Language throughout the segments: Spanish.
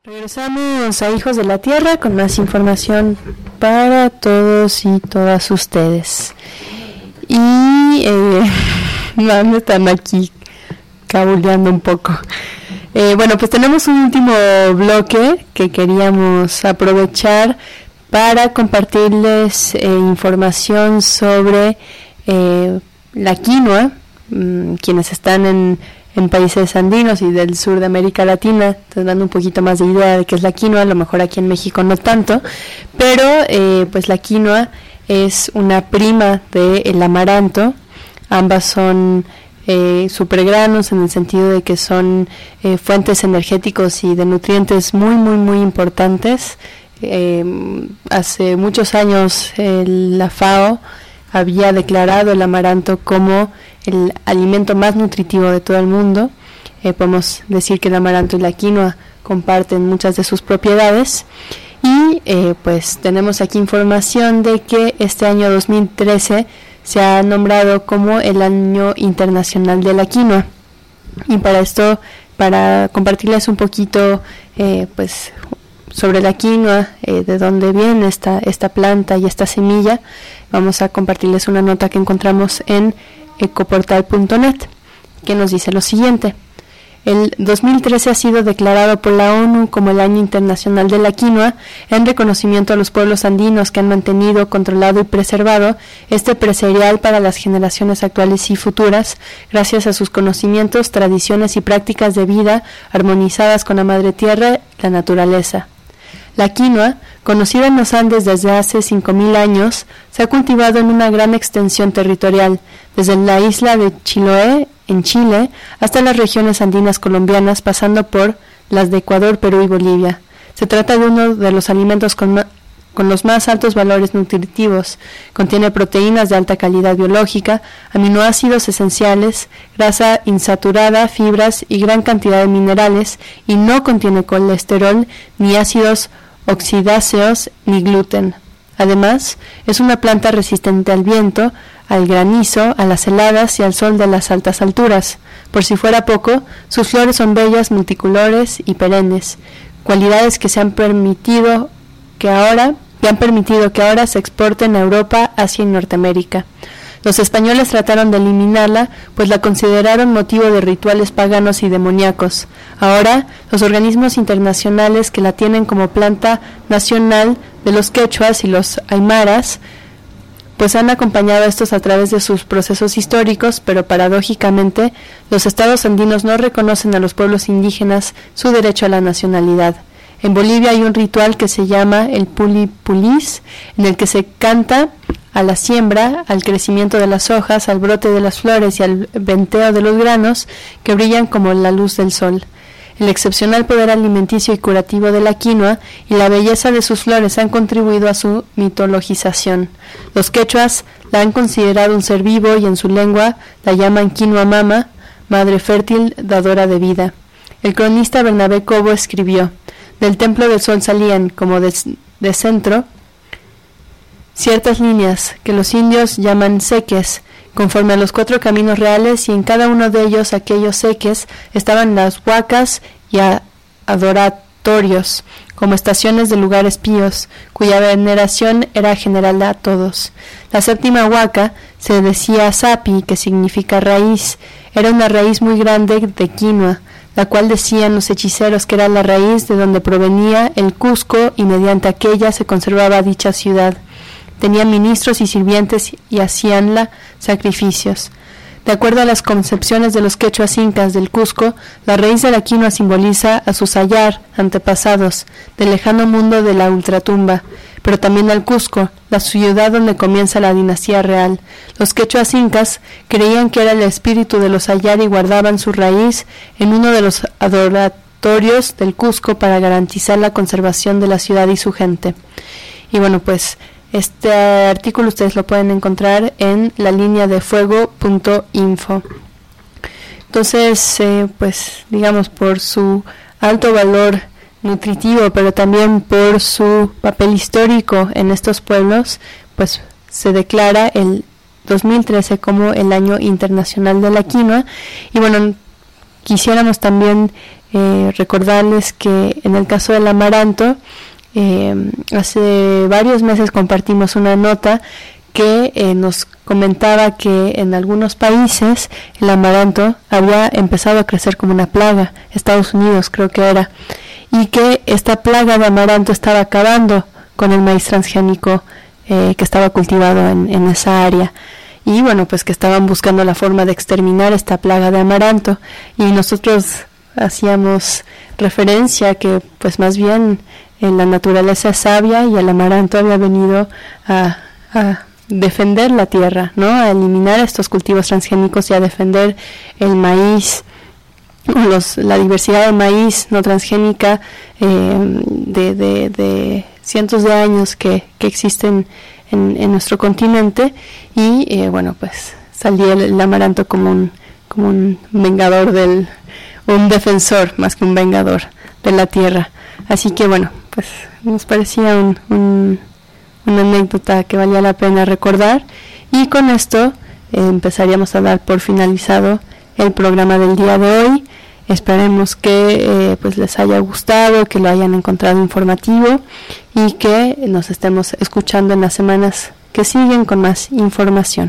Regresamos a Hijos de la Tierra con más información para todos y todas ustedes. Y me están aquí cabuleando un poco. Bueno, pues tenemos un último bloque que queríamos aprovechar para compartirles información sobre la quinoa. Quienes están en países andinos y del sur de América Latina, te dando un poquito más de idea de qué es la quinoa, a lo mejor aquí en México no tanto, pero pues la quinoa es una prima del amaranto. Ambas son supergranos en el sentido de que son fuentes energéticos y de nutrientes muy, muy, muy importantes. Hace muchos años la FAO había declarado el amaranto como el alimento más nutritivo de todo el mundo. Podemos decir que el amaranto y la quinoa comparten muchas de sus propiedades. Y pues tenemos aquí información de que este año 2013 se ha nombrado como el Año Internacional de la Quinoa. Y para esto, para compartirles un poquito pues sobre la quinoa, de dónde viene esta planta y esta semilla, vamos a compartirles una nota que encontramos en ecoportal.net, que nos dice lo siguiente: el 2013 ha sido declarado por la ONU como el Año Internacional de la Quinoa en reconocimiento a los pueblos andinos que han mantenido, controlado y preservado este precereal para las generaciones actuales y futuras, gracias a sus conocimientos, tradiciones y prácticas de vida armonizadas con la madre tierra, la naturaleza. La quinoa, conocida en los Andes desde hace 5.000 años, se ha cultivado en una gran extensión territorial, desde la isla de Chiloé, en Chile, hasta las regiones andinas colombianas, pasando por las de Ecuador, Perú y Bolivia. Se trata de uno de los alimentos con los más altos valores nutritivos. Contiene proteínas de alta calidad biológica, aminoácidos esenciales, grasa insaturada, fibras y gran cantidad de minerales, y no contiene colesterol, ni ácidos oxidáceos, ni gluten. Además, es una planta resistente al viento, al granizo, a las heladas y al sol de las altas alturas. Por si fuera poco, sus flores son bellas, multicolores y perennes, cualidades que han permitido que ahora se exporten a Europa, Asia y Norteamérica. Los españoles trataron de eliminarla, pues la consideraron motivo de rituales paganos y demoníacos. Ahora, los organismos internacionales que la tienen como planta nacional de los quechuas y los aymaras, pues han acompañado a estos a través de sus procesos históricos, pero paradójicamente, los estados andinos no reconocen a los pueblos indígenas su derecho a la nacionalidad. En Bolivia hay un ritual que se llama el pulipulís, en el que se canta a la siembra, al crecimiento de las hojas, al brote de las flores y al venteo de los granos que brillan como la luz del sol. El excepcional poder alimenticio y curativo de la quinoa y la belleza de sus flores han contribuido a su mitologización. Los quechuas la han considerado un ser vivo y en su lengua la llaman quinoa mama, madre fértil, dadora de vida. El cronista Bernabé Cobo escribió: del templo del sol salían, como de centro, ciertas líneas que los indios llaman seques, conforme a los 4 caminos reales, y en cada uno de ellos, aquellos seques, estaban las huacas y adoratorios, como estaciones de lugares píos, cuya veneración era general a todos. La séptima huaca se decía sapi, que significa raíz. Era una raíz muy grande de quinoa, la cual decían los hechiceros que era la raíz de donde provenía el Cusco, y mediante aquella se conservaba dicha ciudad. Tenían ministros y sirvientes y hacíanla sacrificios. De acuerdo a las concepciones de los quechuas incas del Cusco, la raíz de la quinoa simboliza a sus ayar, antepasados, del lejano mundo de la ultratumba, pero también al Cusco, la ciudad donde comienza la dinastía real. Los quechuas incas creían que era el espíritu de los ayar y guardaban su raíz en uno de los adoratorios del Cusco para garantizar la conservación de la ciudad y su gente. Y bueno, pues este artículo ustedes lo pueden encontrar en la línea de fuego.info. Entonces, pues digamos, por su alto valor nutritivo, pero también por su papel histórico en estos pueblos, pues se declara el 2013 como el Año Internacional de la Quinoa. Y bueno, quisiéramos también recordarles que en el caso del amaranto, hace varios meses compartimos una nota que nos comentaba que en algunos países el amaranto había empezado a crecer como una plaga, Estados Unidos creo que era, y que esta plaga de amaranto estaba acabando con el maíz transgénico que estaba cultivado en esa área. Y bueno, pues que estaban buscando la forma de exterminar esta plaga de amaranto, y nosotros hacíamos referencia a que pues más bien la naturaleza es sabia y el amaranto había venido a defender la tierra, ¿no? A eliminar estos cultivos transgénicos y a defender el maíz, la diversidad de maíz no transgénica de cientos de años que existen en nuestro continente. Y bueno, pues salió el amaranto como un vengador un defensor más que un vengador de la tierra. Así que bueno, pues nos parecía una anécdota que valía la pena recordar, y con esto empezaríamos a dar por finalizado el programa del día de hoy. Esperemos que pues les haya gustado, que lo hayan encontrado informativo y que nos estemos escuchando en las semanas que siguen con más información.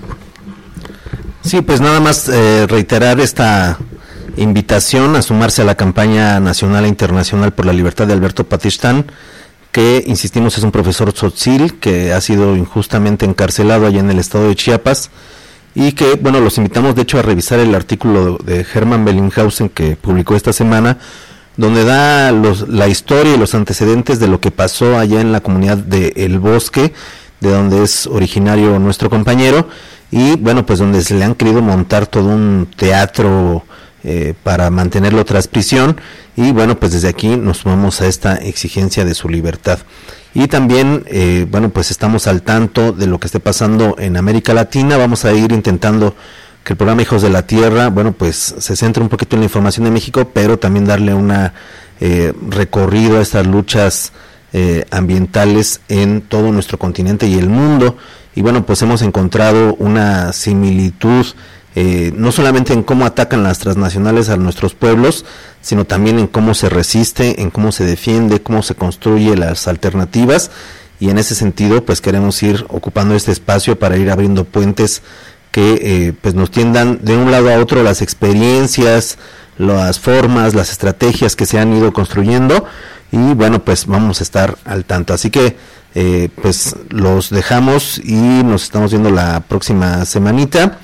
Sí, pues nada más reiterar esta invitación a sumarse a la campaña nacional e internacional por la libertad de Alberto Patistán, que, insistimos, es un profesor tzotzil que ha sido injustamente encarcelado allá en el estado de Chiapas, y que, bueno, los invitamos de hecho a revisar el artículo de Hermann Bellinghausen que publicó esta semana, donde da la historia y los antecedentes de lo que pasó allá en la comunidad de El Bosque, de donde es originario nuestro compañero, y bueno, pues donde se le han querido montar todo un teatro para mantenerlo tras prisión, y bueno, pues desde aquí nos sumamos a esta exigencia de su libertad. Y también, bueno, pues estamos al tanto de lo que esté pasando en América Latina. Vamos a ir intentando que el programa Hijos de la Tierra, bueno, pues se centre un poquito en la información de México, pero también darle una recorrido a estas luchas ambientales en todo nuestro continente y el mundo. Y bueno, pues hemos encontrado una similitud, no solamente en cómo atacan las transnacionales a nuestros pueblos, sino también en cómo se resiste, en cómo se defiende, cómo se construye las alternativas, y en ese sentido pues queremos ir ocupando este espacio para ir abriendo puentes que pues nos tiendan de un lado a otro las experiencias, las formas, las estrategias que se han ido construyendo, y bueno, pues vamos a estar al tanto. Así que pues los dejamos y nos estamos viendo la próxima semanita.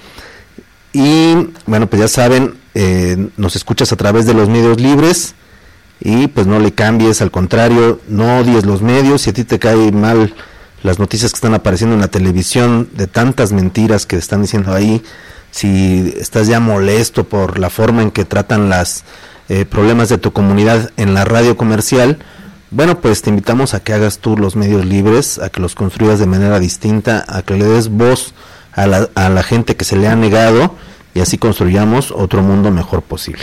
Y bueno, pues ya saben, nos escuchas a través de los medios libres, y pues no le cambies, al contrario, no odies los medios. Si a ti te caen mal las noticias que están apareciendo en la televisión, de tantas mentiras que están diciendo ahí, si estás ya molesto por la forma en que tratan los problemas de tu comunidad en la radio comercial, bueno, pues te invitamos a que hagas tú los medios libres, a que los construyas de manera distinta, a que le des voz a la gente que se le ha negado, y así construyamos otro mundo mejor posible.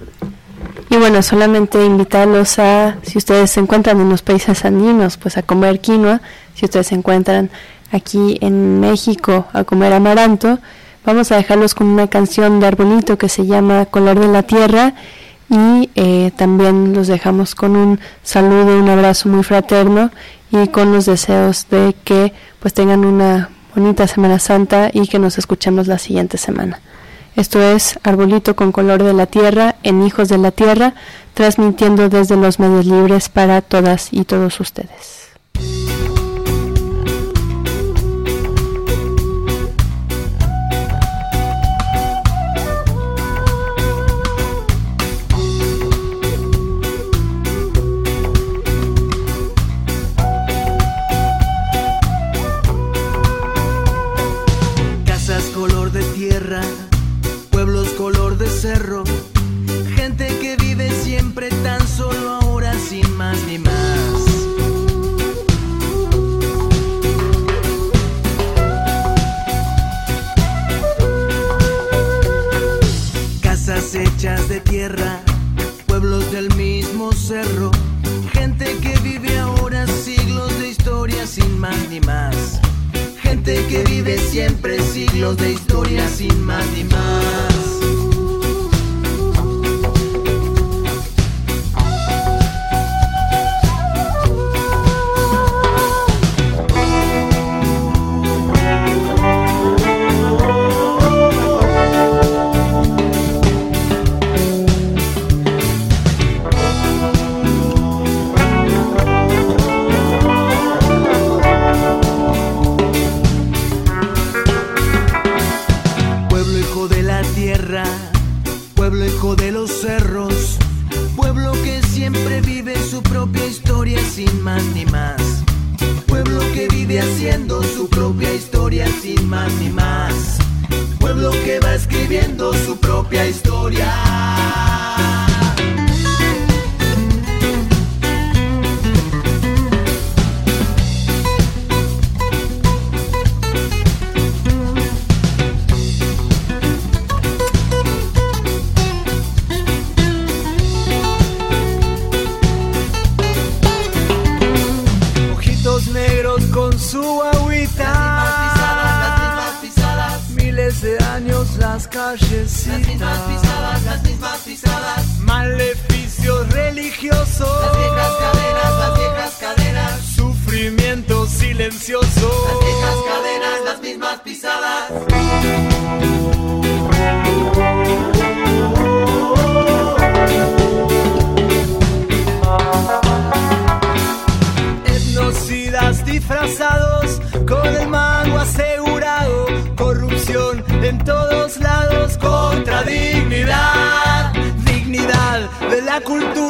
Y bueno, solamente invitarlos a, si ustedes se encuentran en los países andinos, pues a comer quinoa. Si ustedes se encuentran aquí en México, a comer amaranto. Vamos a dejarlos con una canción de Arbolito que se llama Color de la Tierra, y también los dejamos con un saludo, un abrazo muy fraterno, y con los deseos de que pues tengan una bonita Semana Santa y que nos escuchemos la siguiente semana. Esto es Arbolito con Color de la Tierra en Hijos de la Tierra, transmitiendo desde los medios libres para todas y todos ustedes. Cerro, gente que vive siempre tan solo ahora, sin más ni más. Casas hechas de tierra, pueblos del mismo cerro, gente que vive ahora siglos de historia, sin más ni más. Gente que vive siempre siglos de historia, sin más ni más. su propia historia sin más ni más. Pueblo que vive haciendo su propia historia sin más ni más. Pueblo que va escribiendo su propia historia. Negros con su agüita, las mismas pisadas, miles de años las callecitas, las mismas pisadas, maleficios religiosos, las viejas cadenas, sufrimiento silencioso, las viejas cadenas, las mismas pisadas. Disfrazados con el mango asegurado, corrupción en todos lados contra dignidad, dignidad de la cultura.